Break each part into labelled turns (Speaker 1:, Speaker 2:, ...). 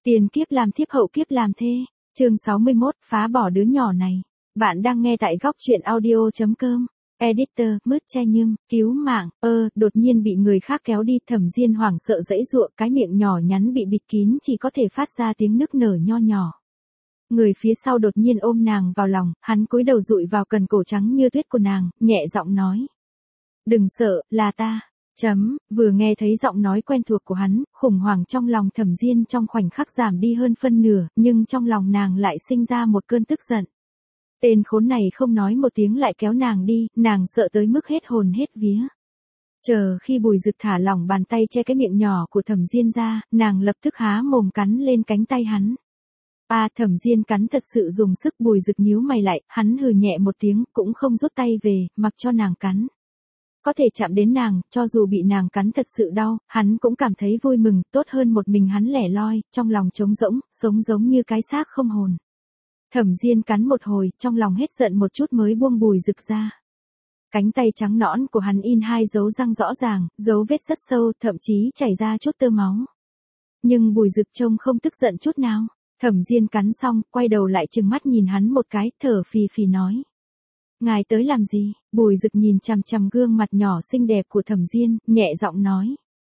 Speaker 1: Tiền kiếp làm thiếp hậu kiếp làm thê. Chương 61, phá bỏ đứa nhỏ này. Bạn đang nghe tại góc truyện audio.com. Editor, mứt che nhưng, cứu mạng, đột nhiên bị người khác kéo đi, Thẩm Diên hoảng sợ giãy giụa, cái miệng nhỏ nhắn bị bịt kín chỉ có thể phát ra tiếng nức nở nho nhỏ. Người phía sau đột nhiên ôm nàng vào lòng, hắn cúi đầu dụi vào cần cổ trắng như tuyết của nàng, nhẹ giọng nói. Đừng sợ, là ta. Vừa nghe thấy giọng nói quen thuộc của hắn, khủng hoảng trong lòng Thẩm Diên trong khoảnh khắc giảm đi hơn phân nửa, nhưng trong lòng nàng lại sinh ra một cơn tức giận. Tên khốn này không nói một tiếng lại kéo nàng đi, nàng sợ tới mức hết hồn hết vía. Chờ khi Bùi Dực thả lỏng bàn tay che cái miệng nhỏ của Thẩm Diên ra, nàng lập tức há mồm cắn lên cánh tay hắn. Thẩm Diên cắn thật sự dùng sức, Bùi Dực nhíu mày lại, hắn hừ nhẹ một tiếng, cũng không rút tay về, mặc cho nàng cắn. Có thể chạm đến nàng, cho dù bị nàng cắn thật sự đau, hắn cũng cảm thấy vui mừng, tốt hơn một mình hắn lẻ loi, trong lòng trống rỗng, sống giống như cái xác không hồn. Thẩm Diên cắn một hồi, trong lòng hết giận một chút mới buông Bùi Dực ra. Cánh tay trắng nõn của hắn in hai dấu răng rõ ràng, dấu vết rất sâu, thậm chí chảy ra chút tơ máu. Nhưng Bùi Dực trông không tức giận chút nào. Thẩm Diên cắn xong, quay đầu lại trừng mắt nhìn hắn một cái, thở phì phì nói. Ngài tới làm gì? Bùi Dực nhìn chằm chằm gương mặt nhỏ xinh đẹp của Thẩm Diên, nhẹ giọng nói.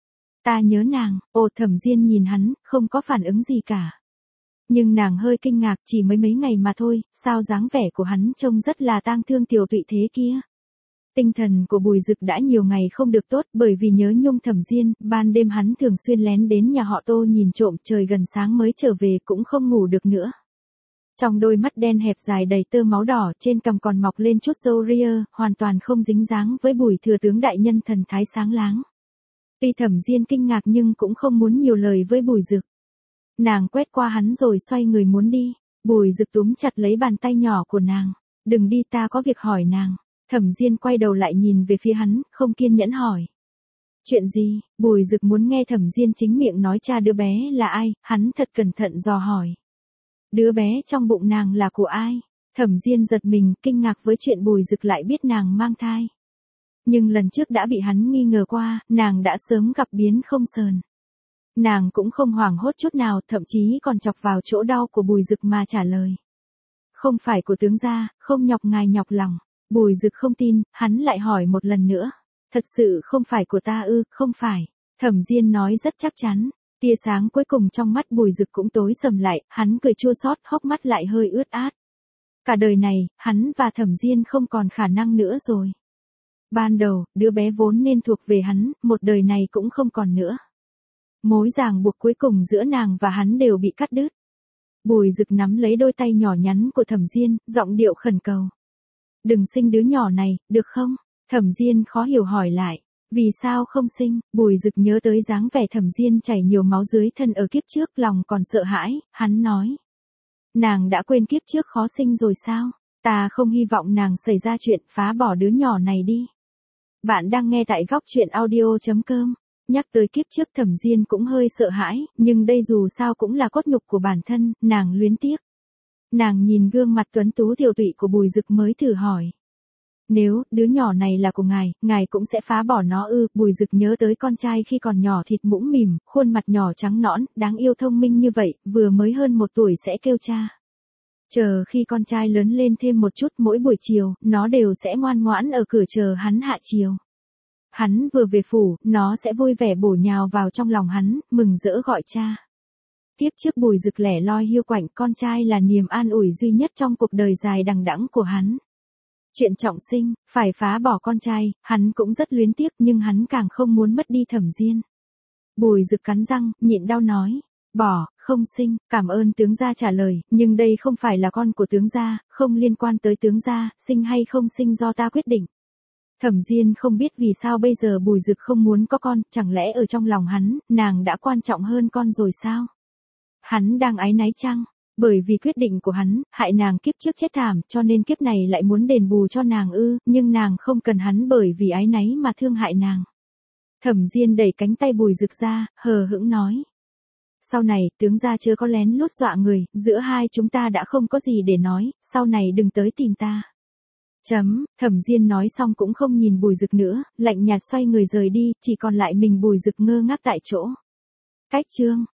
Speaker 1: Ta nhớ nàng. Thẩm Diên nhìn hắn, không có phản ứng gì cả. Nhưng nàng hơi kinh ngạc, chỉ mấy ngày mà thôi, sao dáng vẻ của hắn trông rất là tang thương tiểu tụy thế kia. Tinh thần của Bùi Dực đã nhiều ngày không được tốt, bởi vì nhớ nhung Thẩm Diên, ban đêm hắn thường xuyên lén đến nhà họ Tô nhìn trộm, trời gần sáng mới trở về cũng không ngủ được nữa. Trong đôi mắt đen hẹp dài đầy tơ máu đỏ, trên cằm còn mọc lên chút râu ria, hoàn toàn không dính dáng với Bùi thừa tướng đại nhân thần thái sáng láng. Tuy Thẩm Diên kinh ngạc nhưng cũng không muốn nhiều lời với Bùi Dực. Nàng quét qua hắn rồi xoay người muốn đi. Bùi Dực túm chặt lấy bàn tay nhỏ của nàng. Đừng đi, ta có việc hỏi nàng. Thẩm Diên quay đầu lại nhìn về phía hắn, không kiên nhẫn hỏi. Chuyện gì? Bùi Dực muốn nghe Thẩm Diên chính miệng nói cha đứa bé là ai, hắn thật cẩn thận dò hỏi. Đứa bé trong bụng nàng là của ai? Thẩm Diên giật mình, kinh ngạc với chuyện Bùi Dực lại biết nàng mang thai. Nhưng lần trước đã bị hắn nghi ngờ qua, nàng đã sớm gặp biến không sờn. Nàng cũng không hoảng hốt chút nào, thậm chí còn chọc vào chỗ đau của Bùi Dực mà trả lời. Không phải của tướng gia, không nhọc ngài nhọc lòng. Bùi Dực không tin, hắn lại hỏi một lần nữa. Thật sự không phải của ta ư? Không phải. Thẩm Diên nói rất chắc chắn. Tia sáng cuối cùng trong mắt Bùi Dực cũng tối sầm lại, hắn cười chua xót, hốc mắt lại hơi ướt át. Cả đời này, hắn và Thẩm Diên không còn khả năng nữa rồi. Ban đầu, đứa bé vốn nên thuộc về hắn, một đời này cũng không còn nữa. Mối ràng buộc cuối cùng giữa nàng và hắn đều bị cắt đứt. Bùi Dực nắm lấy đôi tay nhỏ nhắn của Thẩm Diên, giọng điệu khẩn cầu. Đừng sinh đứa nhỏ này, được không? Thẩm Diên khó hiểu hỏi lại. Vì sao không sinh? Bùi Dực nhớ tới dáng vẻ Thẩm Diên chảy nhiều máu dưới thân ở kiếp trước, lòng còn sợ hãi, hắn nói. Nàng đã quên kiếp trước khó sinh rồi sao? Ta không hy vọng nàng xảy ra chuyện, phá bỏ đứa nhỏ này đi. Bạn đang nghe tại góc truyện audio.com. Nhắc tới kiếp trước Thẩm Diên cũng hơi sợ hãi, nhưng đây dù sao cũng là cốt nhục của bản thân, nàng luyến tiếc. Nàng nhìn gương mặt tuấn tú tiểu tụy của Bùi Dực mới thử hỏi. Nếu đứa nhỏ này là của ngài cũng sẽ phá bỏ nó ư? Bùi Dực nhớ tới con trai khi còn nhỏ thịt mũm mỉm, khuôn mặt nhỏ trắng nõn, đáng yêu thông minh như vậy, vừa mới hơn 1 tuổi sẽ kêu cha. Chờ khi con trai lớn lên thêm một chút, mỗi buổi chiều, nó đều sẽ ngoan ngoãn ở cửa chờ hắn hạ chiều. Hắn vừa về phủ, nó sẽ vui vẻ bổ nhào vào trong lòng hắn, mừng rỡ gọi cha. Tiếp trước Bùi Dực lẻ loi hiu quạnh, con trai là niềm an ủi duy nhất trong cuộc đời dài đằng đẵng của hắn. Chuyện trọng sinh, phải phá bỏ con trai, hắn cũng rất luyến tiếc nhưng hắn càng không muốn mất đi Thẩm Diên. Bùi Dực cắn răng, nhịn đau nói. Bỏ, không sinh, cảm ơn tướng gia trả lời, nhưng đây không phải là con của tướng gia, không liên quan tới tướng gia, sinh hay không sinh do ta quyết định. Thẩm Diên không biết vì sao bây giờ Bùi Dực không muốn có con, chẳng lẽ ở trong lòng hắn, nàng đã quan trọng hơn con rồi sao? Hắn đang áy náy chăng? Bởi vì quyết định của hắn, hại nàng kiếp trước chết thảm, cho nên kiếp này lại muốn đền bù cho nàng ư? Nhưng nàng không cần hắn bởi vì áy náy mà thương hại nàng. Thẩm Diên đẩy cánh tay Bùi Dực ra, hờ hững nói. Sau này, tướng gia chớ có lén lút dọa người, giữa hai chúng ta đã không có gì để nói, sau này đừng tới tìm ta. Thẩm Diên nói xong cũng không nhìn Bùi Dực nữa, lạnh nhạt xoay người rời đi, chỉ còn lại mình Bùi Dực ngơ ngác tại chỗ. Cách chương